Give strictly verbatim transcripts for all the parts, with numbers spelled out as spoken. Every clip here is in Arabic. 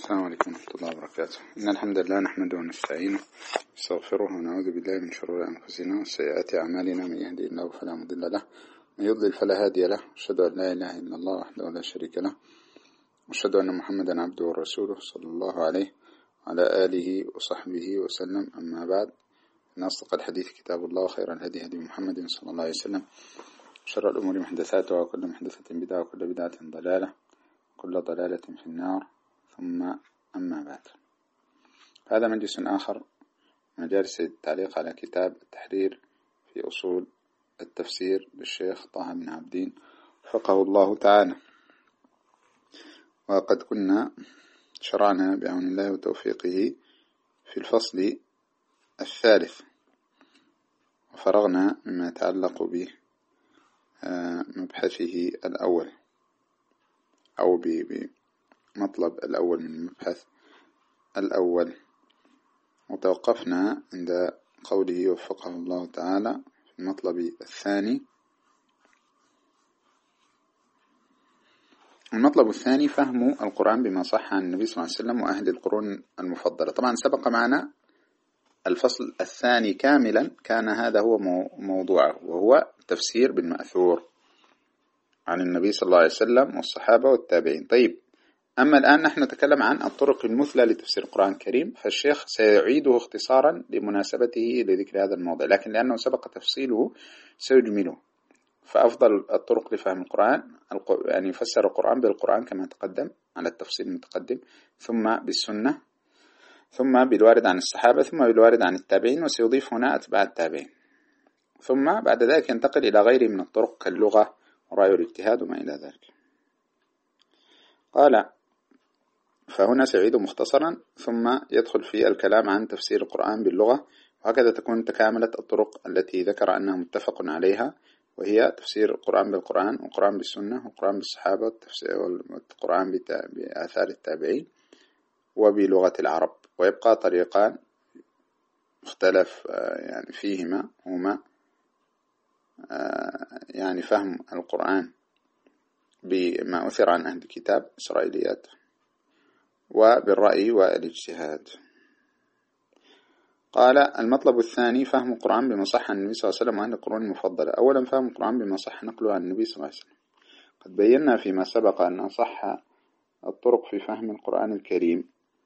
السلام عليكم ورحمة الله وبركاته. إن الحمد لله نحمده ونستعينه ونستغفره ونعوذ بالله من شرور أنفسنا وسيئات أعمالنا، من يهدي الله فلا مضل له ومن يضلل فلا هادي له، أشهد أن لا إله إلا الله وحده لا شريك له، وأشهد أن محمدا عبده ورسوله صلى الله عليه وعلى آله وصحبه وسلم. أما بعد، إن أصدق الحديث كتاب الله، خير الهدي هدي محمد صلى الله عليه وسلم، شر الأمور محدثاتها وكل محدثة بدعة وكل بدعة ضلالة وكل ضلالة في النار. ثم أما بعد، هذا مجلس آخر مجالس التعليق على كتاب التحرير في أصول التفسير للشيخ طه بن عابدين وفقه الله تعالى. وقد كنا شرعنا بعون الله وتوفيقه في الفصل الثالث، وفرغنا مما يتعلق بمبحثه الأول أو بمطلب الأول من المبحث الأول، وتوقفنا عند قوله وفقه الله تعالى في المطلب الثاني. المطلب الثاني فهم القرآن بما صح عن النبي صلى الله عليه وسلم وأهل القرون المفضلة. طبعا سبق معنا الفصل الثاني كاملا، كان هذا هو موضوعه، وهو تفسير بالمأثور عن النبي صلى الله عليه وسلم والصحابة والتابعين. طيب، أما الآن نحن نتكلم عن الطرق المثلى لتفسير القرآن الكريم، فالشيخ سيعيده اختصارا لمناسبته لذكر هذا الموضوع، لكن لأنه سبق تفصيله سيجمله. فأفضل الطرق لفهم القرآن يعني يفسر القرآن بالقرآن كما تقدم على التفصيل المتقدم، ثم بالسنة، ثم بالوارد عن الصحابة، ثم بالوارد عن التابعين، وسيضيف هنا أتباع التابعين، ثم بعد ذلك ينتقل إلى غيره من الطرق كاللغة ورأي الاجتهاد وما إلى ذلك. قال: فهنا سيعيد مختصرا، ثم يدخل في الكلام عن تفسير القرآن باللغة، وهكذا تكون تكاملت الطرق التي ذكر أنها متفق عليها، وهي تفسير القرآن بالقرآن، والقرآن بالسنة، والقرآن بالصحابة، والقرآن بآثار التابعين، وبلغة العرب. ويبقى طريقان مختلف يعني فيهما، هما يعني فهم القرآن بما أثر عن أهل الكتاب إسرائيليات، وبالرأي والاجتهاد. قال: المطلب الثاني فهم القرآن بما صح عن النبي صلى الله عليه وسلم وأهل القرون المفضلة. أولا، فهم القرآن بما صح نقله عن النبي صلى الله عليه وسلم. قد بينا فيما سبق أن صح الطرق في فهم القرآن الكريم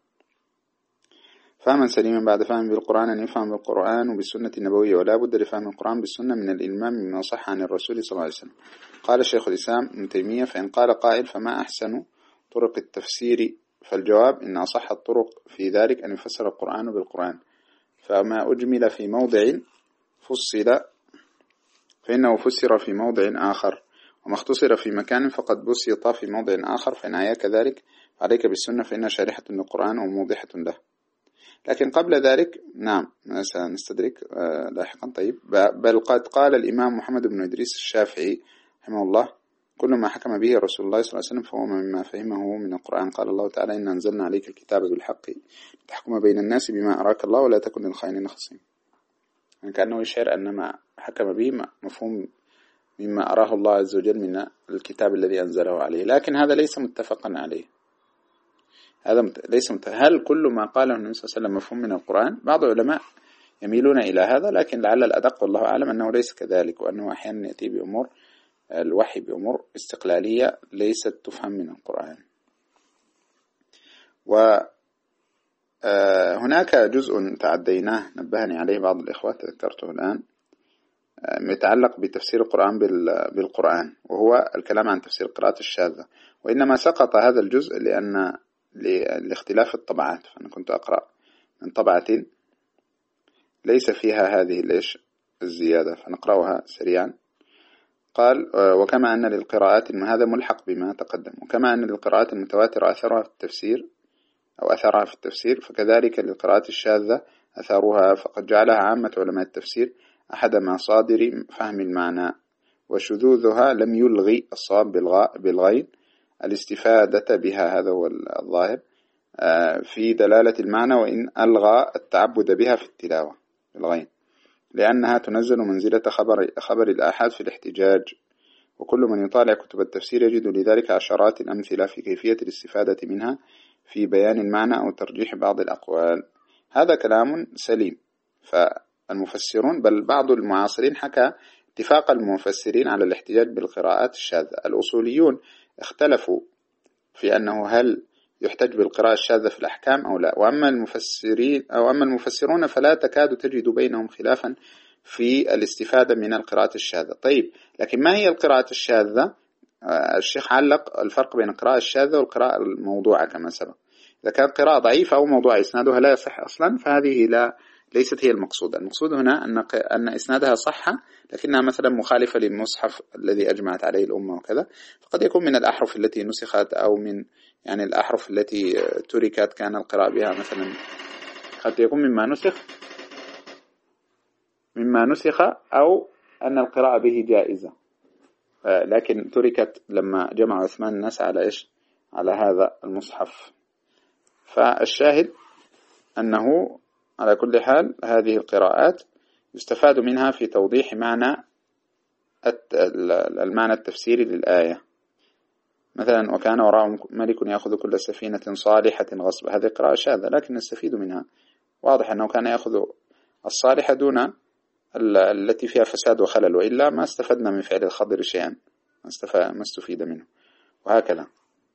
فهما سليما بعد فهم بالقرآن أن يفهم بالقرآن وبالسنة النبوية، ولا بد لفهم القرآن بالسنة من الإلمام بما صح عن الرسول صلى الله عليه وسلم. قال الشيخ الإسلام ابن تيمية: فإن قال قائل فما أحسن طرق التفسير؟ فالجواب: إن أصح الطرق في ذلك أن يفسر القرآن بالقرآن، فما أجمل في موضع فصل فإنه فسر في موضع آخر، وما اختصر في مكان فقد بسط في موضع آخر، فإن عياك ذلك فعليك بالسنة فإنها شارحة للقرآن وموضحة له. لكن قبل ذلك نعم سنستدرك آه لاحقا. طيب، بل قد قال الإمام محمد بن إدريس الشافعي رحمه الله: كل ما حكم به رسول الله صلى الله عليه وسلم فهو مما فهمه من القرآن. قال الله تعالى: إنا أنزلنا عليك الكتاب بالحق تحكم بين الناس بما أراك الله ولا تكن للخائنين خصيما. يعني كأنه يشعر أن ما حكم به مفهوم مما أراه الله عز وجل من الكتاب الذي أنزله عليه، لكن هذا ليس متفقا عليه. هذا ليس مت... هل كل ما قاله النبي صلى الله عليه وسلم مفهوم من القرآن؟ بعض العلماء يميلون إلى هذا، لكن لعل الأدق والله أعلم أنه ليس كذلك، وأنه أحيانا يأتي بأمور الوحي بأمور استقلالية ليست تفهم من القرآن. وهناك جزء تعديناه نبهني عليه بعض الإخوة تذكرته الآن، يتعلق بتفسير القرآن بالقرآن، وهو الكلام عن تفسير القراءات الشاذة. وإنما سقط هذا الجزء لأن لاختلاف الطبعات، فأنا كنت أقرأ من طبعة ليس فيها هذه ليش الزيادة، فنقرأها سريعا. قال: وكما أن للقراءات، هذا ملحق بما تقدم، وكما أن للقراءات المتواترة أثرها في التفسير أو أثرها في التفسير، فكذلك للقراءات الشاذة أثرها، فقد جعلها عامة علماء التفسير أحد مصادر فهم المعنى، وشذوذها لم يلغي الصواب بالغين الاستفادة بها، هذا هو الظاهر في دلالة المعنى، وإن ألغى التعبد بها في التلاوة بالغين، لأنها تنزل منزلة خبر, خبر الآحاد في الاحتجاج. وكل من يطالع كتب التفسير يجد لذلك عشرات الأمثلة في كيفية الاستفادة منها في بيان المعنى أو ترجيح بعض الأقوال. هذا كلام سليم. فالمفسرون بل بعض المعاصرين حكى اتفاق المفسرين على الاحتجاج بالقراءات الشاذة. الأصوليون اختلفوا في أنه هل يحتج بالقراءة الشاذة في الأحكام أو لا، وأما المفسرين أو أما المفسرون فلا تكاد تجد بينهم خلافا في الاستفادة من القراءة الشاذة. طيب، لكن ما هي القراءة الشاذة؟ الشيخ علق الفرق بين القراءة الشاذة والقراءة الموضوعة كما سبق. إذا كانت قراءة ضعيفة أو موضوع إسنادها لا يصح أصلا فهذه لا ليست هي المقصود. المقصود هنا أن أن إسنادها صح لكنها مثلا مخالفة للمصحف الذي أجمعت عليه الأمة وكذا، فقد يكون من الأحرف التي نسخت أو من يعني الأحرف التي تركت كان القراءة بها مثلا، قد يكون مما نسخ مما نسخ أو أن القراءة به جائزة لكن تركت لما جمع عثمان الناس على إيش؟ على هذا المصحف. فالشاهد أنه على كل حال هذه القراءات يستفاد منها في توضيح معنى المعنى التفسيري للآية. مثلا وكان وراءهم ملك يأخذ كل سفينة صالحة غصبا، هذه قراءة شاذة لكن نستفيد منها. واضح أنه كان يأخذ الصالحة دون التي فيها فساد وخلل، وإلا ما استفدنا من فعل الخضر شيئا، ما استفيد منه، وهكذا.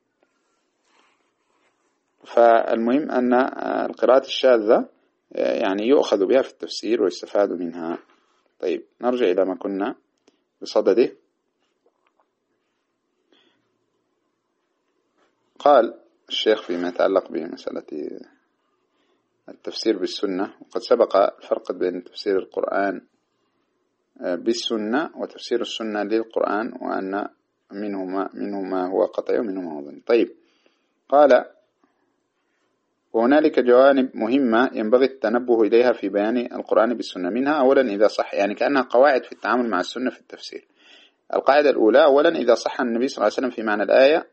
فالمهم أن القراءات الشاذة يعني يؤخذ بها في التفسير ويستفاد منها. طيب، نرجع إلى ما كنا بصدده. قال الشيخ فيما يتعلق بمسألة التفسير بالسنة، وقد سبق الفرق بين تفسير القرآن بالسنة وتفسير السنة للقرآن، وأن منه ما, منه ما هو قطعي ومنه ما هو ظني. طيب، قال وهنالك جوانب مهمة ينبغي التنبه إليها في بيان القرآن بالسنة. منها أولا إذا صح، يعني كأنها قواعد في التعامل مع السنة في التفسير. القاعدة الأولى أولا إذا صح النبي صلى الله عليه وسلم في معنى الآية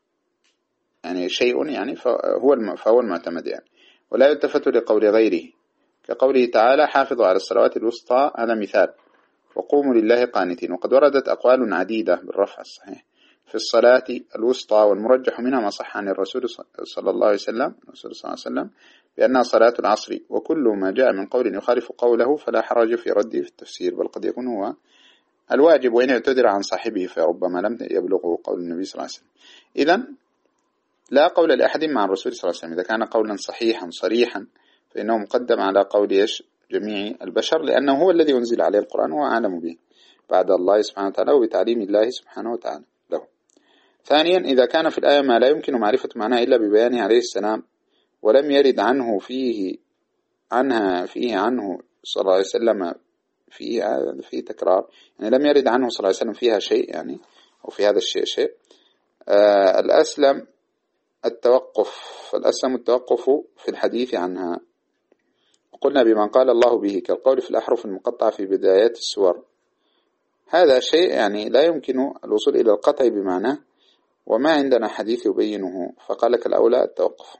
يعني شيء يعني فهو فهو المعتمد يعني، ولا يلتفت لقول غيره، كقوله تعالى حافظوا على الصلوات الوسطى، هذا مثال، وقوموا لله قانتين. وقد وردت أقوال عديدة بالرفع الصحيح في الصلاة الوسطى، والمرجح منها ما صح عن الرسول صلى الله عليه وسلم الرسول صلى الله عليه وسلم بأنها صلاة العصر، وكل ما جاء من قول يخالف قوله فلا حرج في رده في التفسير، بل قد يكون هو الواجب وإن اعتذر عن صاحبه فربما لم يبلغه قول النبي صلى الله عليه وسلم. إذن لا قول لأحد مع الرسول صلى الله عليه وسلم. إذا كان قولا صحيحا صريحا فإنه مقدم على قول جميع البشر، لأنه هو الذي أنزل عليه القرآن وهو أعلم به بعد الله سبحانه وتعالى وبتعليم الله سبحانه وتعالى له. ثانيا إذا كان في الآية ما لا يمكن معرفة معناه إلا ببيانه عليه السلام، ولم يرد عنه فيه عنها فيه عنه صلى الله عليه وسلم فيه فيه تكرار، يعني لم يرد عنه صلى الله عليه وسلم فيها شيء يعني، أو في هذا الشيء شيء آه الأسلم التوقف فالأسلم التوقف في الحديث عنها. وقلنا بما قال الله به كالقول في الأحرف المقطعة في بدايات السور، هذا شيء يعني لا يمكن الوصول إلى القطع بمعناه، وما عندنا حديث يبينه، فقال لك الأولى التوقف.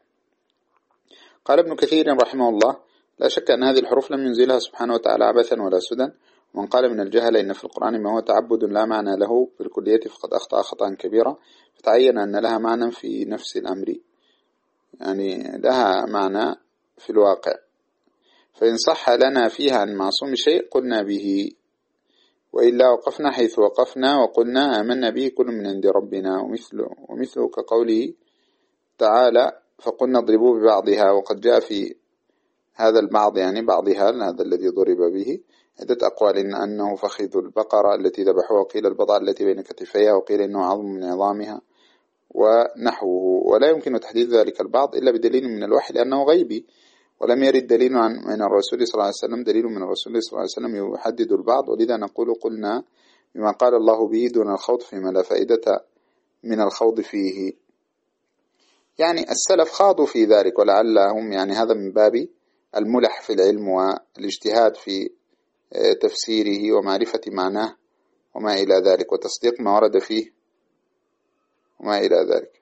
قال ابن كثير رحمه الله لا شك أن هذه الحروف لم ينزلها سبحانه وتعالى عبثا ولا سدى، ومن قال من الجهل إن في القرآن ما هو تعبد لا معنى له في الكلية فقد أخطأ خطأ كبيرا، فتعين أن لها معنى في نفس الأمر، يعني لها معنى في الواقع، فإن صح لنا فيها عن معصوم شيء قلنا به، وإلا وقفنا حيث وقفنا وقلنا آمنا به كل من عند ربنا. ومثله, ومثله كقوله تعالى فقلنا اضربوا ببعضها، وقد جاء في هذا البعض يعني بعضها هذا الذي ضرب به عدة أقوال، إن أنه فخذ البقرة التي ذبحوها، وقيل البضع التي بين كتفيها، وقيل إنه عظم من عظامها ونحوه. ولا يمكن تحديد ذلك البعض إلا بدليل من الوحي لأنه غيبي، ولم يرد دليل عن من الرسول صلى الله عليه وسلم دليل من الرسول صلى الله عليه وسلم يحدد البعض، ولذا نقول قلنا بما قال الله به دون الخوض فيما لا فائدة من الخوض فيه. يعني السلف خاضوا في ذلك، ولعلهم يعني هذا من باب الملح في العلم والاجتهاد في تفسيره ومعرفة معناه وما إلى ذلك، وتصديق ما ورد فيه وما إلى ذلك.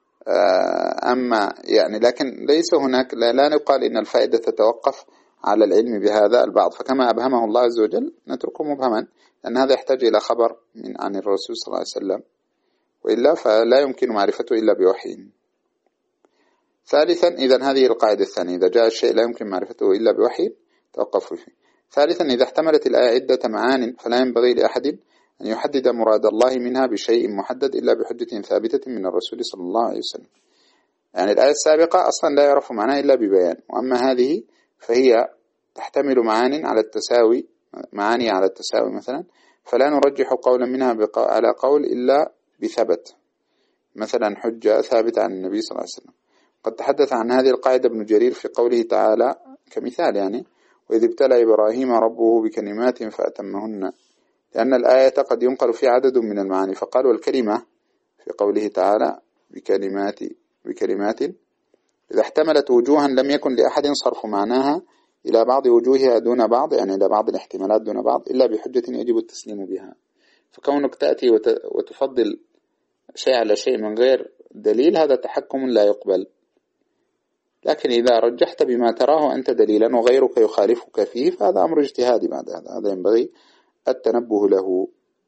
أما يعني لكن ليس هناك لا, لا نقال إن الفائدة تتوقف على العلم بهذا البعض، فكما أبهمه الله عز وجل نتركه مبهما، لأن هذا يحتاج إلى خبر من عن الرسول صلى الله عليه وسلم، وإلا فلا يمكن معرفته إلا بوحي. ثالثا إذا هذه القاعدة الثانية، إذا جاء الشيء لا يمكن معرفته إلا بوحي توقفوا فيه. ثالثا إذا احتملت الآية عدة معان فلا ينبغي لأحد أن يحدد مراد الله منها بشيء محدد إلا بحجة ثابتة من الرسول صلى الله عليه وسلم. يعني الآية السابقة أصلا لا يعرف معناها إلا ببيان، وأما هذه فهي تحتمل معاني على التساوي، معاني على التساوي مثلا، فلا نرجح قولا منها على قول إلا بثبت، مثلا حجة ثابتة عن النبي صلى الله عليه وسلم. قد تحدث عن هذه القاعدة ابن جرير في قوله تعالى كمثال، يعني وإذ ابتلى إبراهيم ربه بكلمات فأتمهن، لأن الآية قد ينقل في عدد من المعاني، فقال والكلمة في قوله تعالى بكلمات بكلمات إذا احتملت وجوها لم يكن لأحد صرف معناها إلى بعض وجوهها دون بعض، يعني إلى بعض الاحتمالات دون بعض، إلا بحجة يجب التسليم بها. فكونك تأتي وتفضل شيء على شيء من غير دليل هذا تحكم لا يقبل. لكن إذا رجحت بما تراه أنت دليلا وغيرك يخالفك فيه فهذا أمر اجتهادي بعد هذا، هذا ينبغي التنبه له.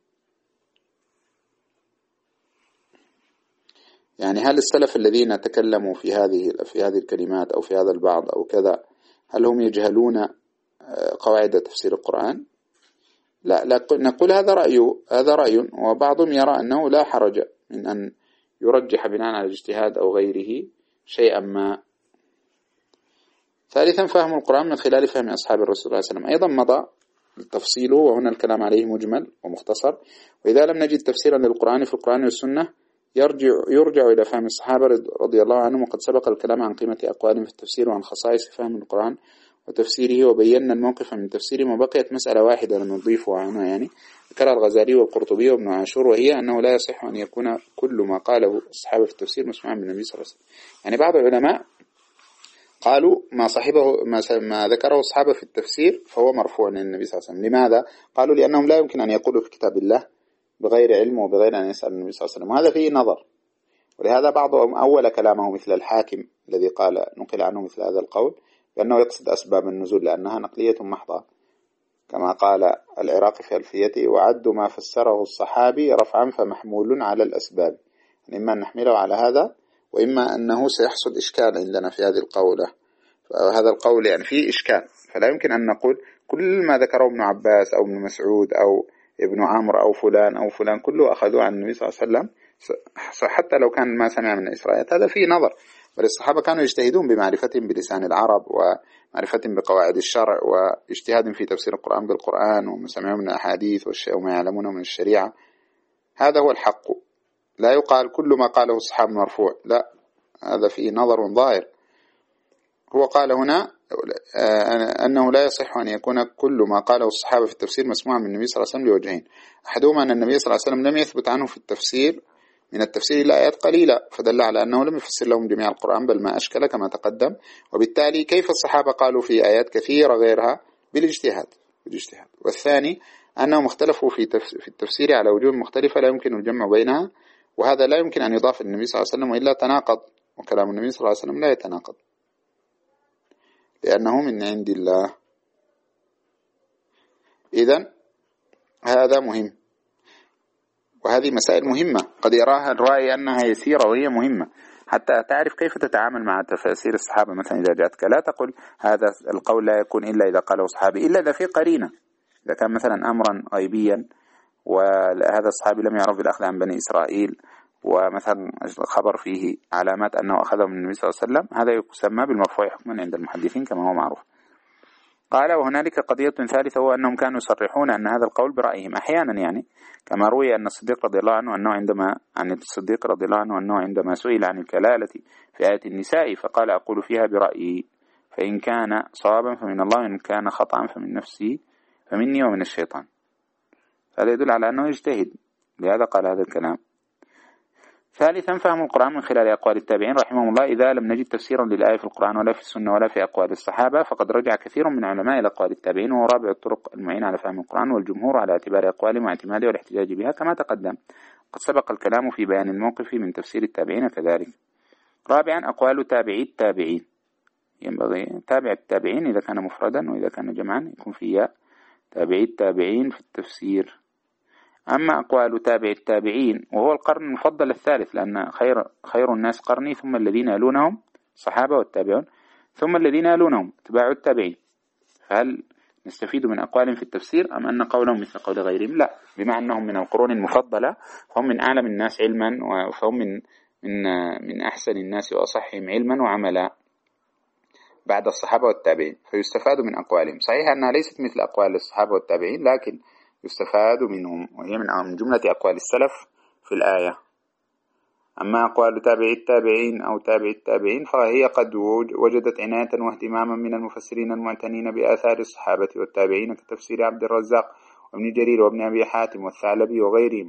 يعني هل السلف الذين تكلموا في هذه في هذه الكلمات أو في هذا البعض أو كذا هل هم يجهلون قواعد تفسير القرآن؟ لا, لا نقول هذا رأي هذا رأي وبعضهم يرى أنه لا حرج من أن يرجح بناء على الاجتهاد أو غيره شيئا ما. ثالثا فهم القرآن من خلال فهم أصحاب الرسول صلى الله عليه وسلم، أيضا مضى التفصيل وهنا الكلام عليه مجمل ومختصر. وإذا لم نجد تفسيرا للقرآن في القرآن والسنة يرجع, يرجع إلى فهم الصحابة رضي الله عنهم، وقد سبق الكلام عن قيمة أقوالهم في التفسير وعن خصائص فهم القرآن وتفسيره، وبينا الموقف من تفسيره. وبقيت مسألة واحدة نضيفها هنا، يعني ذكرها الغزالي والقرطبي وابن عاشور، وهي أنه لا يصح أن يكون كل ما قاله الصحابة في التفسير مسموعا من النبي صلى الله عليه وسلم. يعني بعض العلماء قالوا ما صاحبه ما ذكره الصحابة في التفسير فهو مرفوع للنبي صلى الله عليه وسلم. لماذا؟ قالوا لأنهم لا يمكن أن يقولوا في كتاب الله بغير علم وبغير أن يسأل النبي صلى الله عليه وسلم، وهذا فيه نظر. ولهذا بعضهم أول كلامه مثل الحاكم الذي قال نقل عنه مثل هذا القول بأنه يقصد أسباب النزول لأنها نقلية محضة، كما قال العراقي في ألفيته وعد ما فسره الصحابي رفعا فمحمول على الأسباب، يعني إما أن نحمله على هذا وإما أنه سيحصل إشكال عندنا في هذه القولة، فهذا القول يعني فيه إشكال، فلا يمكن أن نقول كل ما ذكره ابن عباس أو ابن مسعود أو ابن عمرو أو فلان أو فلان كله أخذوه عن النبي صلى الله عليه وسلم حتى لو كان ما سمع من إسرائيل، هذا فيه نظر. بل الصحابة كانوا يجتهدون بمعرفتهم بلسان العرب ومعرفتهم بقواعد الشرع واجتهاد في تفسير القرآن بالقرآن وما سمعوا من الأحاديث وما يعلمونه من الشريعة. هذا هو الحق، لا يقال كل ما قاله الصحابة مرفوع، لا، هذا فيه نظر ظاهر. هو قال هنا أنه لا يصح أن يكون كل ما قاله الصحابة في التفسير مسموعا من النبي صلى الله عليه وسلم لوجهين: أحدهما أن النبي صلى الله عليه وسلم لم يثبت عنه في التفسير من التفسير إلا آيات قليلة، فدل على أنه لم يفسر لهم جميع القرآن بل ما أشكل كما تقدم، وبالتالي كيف الصحابة قالوا في آيات كثيرة غيرها؟ بالاجتهاد. بالاجتهاد. والثاني أنهم اختلفوا في في التفسير على وجوه مختلفة لا يمكن الجمع بينها، وهذا لا يمكن أن يضاف للنبي صلى الله عليه وسلم وإلا تناقض، وكلام النبي صلى الله عليه وسلم لا يتناقض لأنه من عند الله. إذن هذا مهم، وهذه مسائل مهمة قد يراها الرأي أنها يسيرة وهي مهمة حتى تعرف كيف تتعامل مع تفاسير الصحابة. مثلا إذا جاءتك لا تقل هذا القول لا يكون إلا إذا قاله صحابي، إلا إذا في قرينة، إذا كان مثلا أمرا غيبيا وهذا الصحابي لم يعرف بالأخذ عن بني إسرائيل ومثلا خبر فيه علامات أنه أخذه من النبي صلى الله عليه وسلم، هذا يسمى بالمرفوع حكما عند المحدثين كما هو معروف. قال وهنالك قضية ثالثة، هو أنهم كانوا يصرحون أن هذا القول برأيهم أحيانا، يعني كما روي أن الصديق رضي الله عنه أنه عندما عن الصديق رضي الله عنه أنه عندما سئل عن الكلالة في آية النساء فقال أقول فيها برأيي، فإن كان صوابا فمن الله وإن كان خطأ فمن نفسي فمني ومن الشيطان. هذا يدل على أنه يجتهد، لهذا قال هذا الكلام. ثالثا فهم القرآن من خلال أقوال التابعين رحمهم الله. إذا لم نجد تفسيرا للآية في القرآن ولا في السنة ولا في أقوال الصحابة فقد رجع كثير من علماء إلى أقوال التابعين، وهو رابع الطرق المعينة على فهم القرآن، والجمهور على اعتبار أقوالهم واعتماده والاحتجاج بها كما تقدم. قد سبق الكلام في بيان الموقف من تفسير التابعين كذلك. رابعا أقوال تابعي التابعين، ينبغي تابع التابعين إذا كان مفردا، وإذا كان جمعا يكون فيها تابعي التابعين في التفسير. أما أقوال تابع التابعين وهو القرن المفضل الثالث، لأن خير خير الناس قرني ثم الذين يلونهم الصحابة والتابعون، ثم الذين يلونهم اتباع التابعين. فهل نستفيد من أقوالهم في التفسير أم أن قولهم مثل قول غيرهم؟ لا، بما أنهم من القرون المفضلة فهم من أعلم الناس علما، وفهم من من من أحسن الناس وأصحهم علما وعملا بعد الصحابة والتابعين، فيستفاد من أقوالهم. صحيح أنها ليست مثل أقوال الصحابة والتابعين، لكن يستفاد منهم، وهي من جملة أقوال السلف في الآية. أما أقوال تابعي التابعين أو تابع التابعين فهي قد وجدت عناية واهتماما من المفسرين المعتنين بآثار الصحابة والتابعين كتفسير عبد الرزاق وابن جرير وابن أبي حاتم والثعلبي وغيرهم،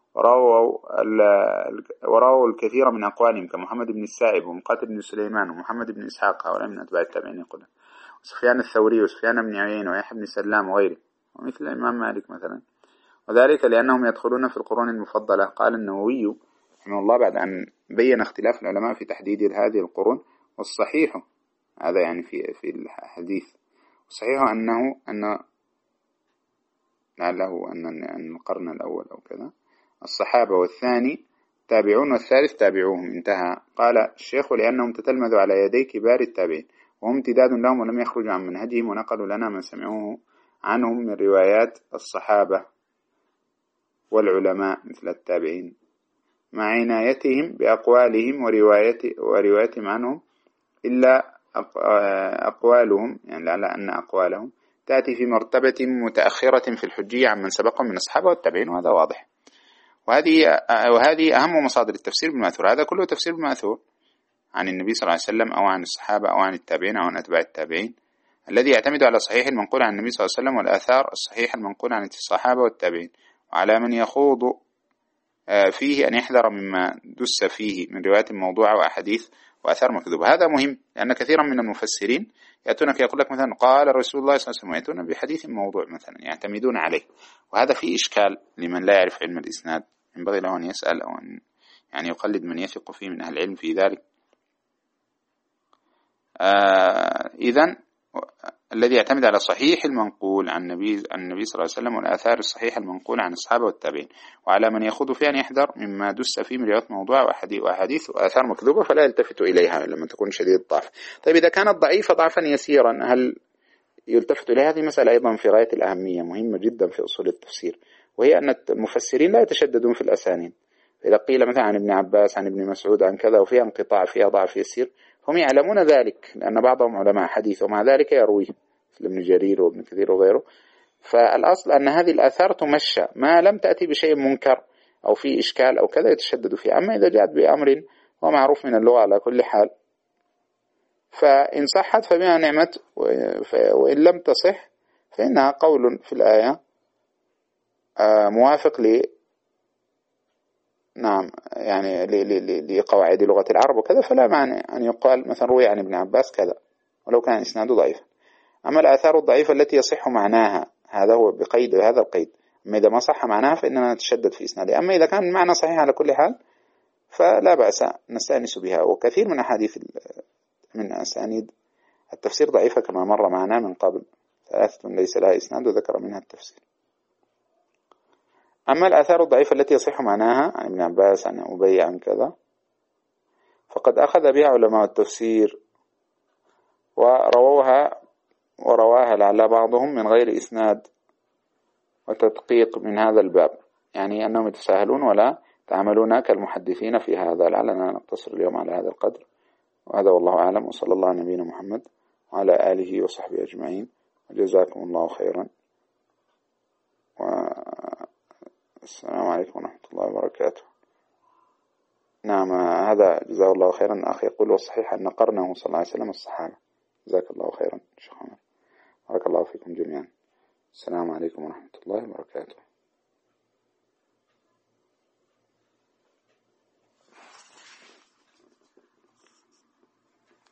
ورووا الكثير من أقوالهم كمحمد بن السائب ومقاتل بن سليمان ومحمد بن إسحاق هؤلاء من أتباع التابعين يقولون، وسفيان الثوري وسفيان بن عيينة ويحيى بن سلام وغيره، ومثل الإمام مالك مثلا، وذلك لأنهم يدخلون في القرون المفضلة. قال النووي رحمه الله بعد أن بين اختلاف العلماء في تحديد هذه القرون، والصحيح هذا يعني في في الحديث، الصحيح أنه أن لعله أن أن القرن الأول أو كذا الصحابة، والثاني تابعون، والثالث تابعوهم، انتهى. قال الشيخ لأنهم تتلمذوا على يدي كبار التابعين وهم امتداد لهم ولم يخرجوا عن منهجهم، ونقلوا لنا ما سمعوه عنهم من روايات الصحابة والعلماء مثل التابعين، مع عنايتهم بأقوالهم وروايتهم عنهم، إلا أقوالهم يعني لعل أن أقوالهم تأتي في مرتبة متأخرة في الحجية عن من سبقهم من الصحابة والتابعين، وهذا واضح. وهذه وهذه أهم مصادر التفسير بالمأثور، هذا كله تفسير بالمأثور عن النبي صلى الله عليه وسلم أو عن الصحابة أو عن التابعين أو عن أتباع التابعين، الذي يعتمد على صحيح المنقول عن النبي صلى الله عليه وسلم والآثار الصحيحة المنقولة عن الصحابة والتابعين، وعلى من يخوض فيه أن يحذر مما دس فيه من روايات موضوعة وأحاديث وأثار مكذوبة. هذا مهم، لأن كثيرا من المفسرين يأتونك يقول لك مثلا قال رسول الله صلى الله عليه وسلم، يأتون بحديث موضوع مثلا يعتمدون عليه، وهذا فيه إشكال لمن لا يعرف علم الإسناد، ينبغي له أن يسأل أو أن يعني يقلد من يثق فيه من أهل العلم في ذلك. آه إذن الذي يعتمد على صحيح المنقول عن النبي عن النبي صلى الله عليه وسلم والآثار الصحيحة المنقولة عن الصحابة والتابعين، وعلى من يخوض فيه أن يحذر مما دس فيه من روايات موضوع وأحاديث وآثار مكذوبة فلا يلتفت إليها لما تكون شديد الضعف. طيب إذا كانت ضعيفة ضعفا يسيرا هل يلتفت إليها؟ هذه مسألة أيضا في غاية الأهمية، مهمة جدا في أصول التفسير، وهي أن المفسرين لا يتشددون في الأسانيد. إذا قيل مثلا عن ابن عباس عن ابن مسعود عن كذا وفيها انقطاع فيها ضعف يسير، هم يعلمون ذلك لأن بعضهم علماء حديث ومع ذلك يرويه مثل ابن جرير وابن كثير وغيره. فالأصل أن هذه الآثار تمشى ما لم تأتي بشيء منكر أو في إشكال أو كذا يتشدد فيه. أما إذا جاءت بأمر هو معروف من اللغة على كل حال فإن صحت فبها نعمت، وإن لم تصح فإنها قول في الآية موافق ل نعم يعني لقواعد لغة العرب وكذا، فلا معنى أن يقال مثلا روي عن ابن عباس كذا ولو كان إسناده ضعيف. أما الآثار الضعيفة التي يصح معناها هذا هو بقيد هذا القيد، أما إذا ما صح معناها فإننا نتشدد في إسناده. أما إذا كان المعنى صحيح على كل حال فلا بأس نستأنس بها. وكثير من أحاديث من أسانيد التفسير ضعيفة كما مر معنا من قبل، ثلاثة ليس لها إسناد وذكر منها التفسير. أما الآثار الضعيفة التي يصح معناها عن ابن عباس عن أبي عن كذا فقد أخذ بها علماء التفسير ورووها ورواها لعل بعضهم من غير إسناد وتدقيق من هذا الباب، يعني أنهم يتساهلون ولا تعملون كالمحدثين في هذا. لعلنا نقتصر اليوم على هذا القدر، وهذا والله أعلم، وصلى الله على نبينا محمد وعلى آله وصحبه أجمعين، وجزاكم الله خيرا، والسلام عليكم ورحمة الله وبركاته. نعم هذا جزاه الله خيرا. أخي يقول والصحيح أن قرنه صلى الله عليه وسلم الصحابة. جزاك الله خيرا شيخ عمر، بارك الله فيكم جميعا. السلام عليكم ورحمة الله وبركاته.